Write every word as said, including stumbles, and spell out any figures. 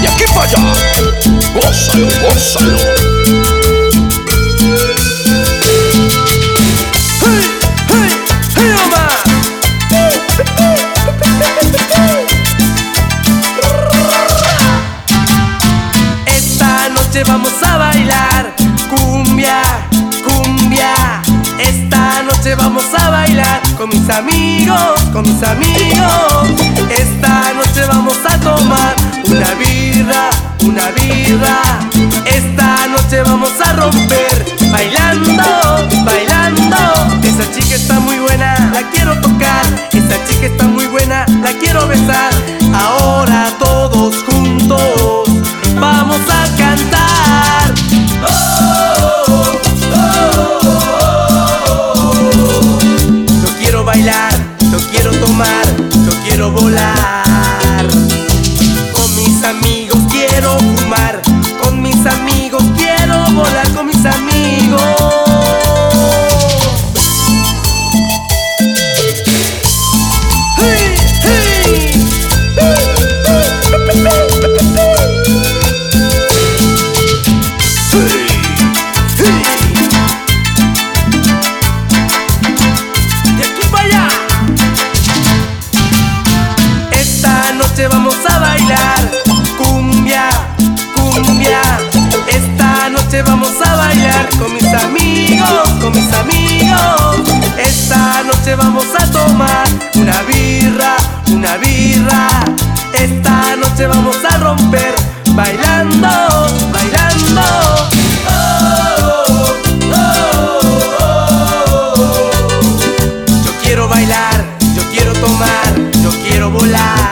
de aquí para allá. Gózalo, gózalo. Hey, hey, hey, Omar. Esta noche vamos a bailar cumbia, cumbia. Esta noche vamos a bailar con mis amigos, con mis amigos. Esta noche vamos a tomar una birra, una birra. Esta noche vamos a romper bailando, bailando. Esa chica está muy buena, la quiero tocar. Esa chica está muy buena, la quiero besar. Ahora todos juntos vamos a cantar. Oh, oh, oh, oh. Yo quiero bailar, yo quiero tomar, yo quiero volar. Con mis amigos quiero fumar, con mis amigos quiero volar, con mis amigos. Hey, hey. De aquí para allá. Esta noche vamos a bailar cumbia, cumbia. Esta noche vamos a bailar con mis amigos, con mis amigos. Esta noche vamos a tomar una birra, una birra. Esta noche vamos a romper bailando, bailando. Oh, oh, oh, oh. Yo quiero bailar, yo quiero tomar, yo quiero volar.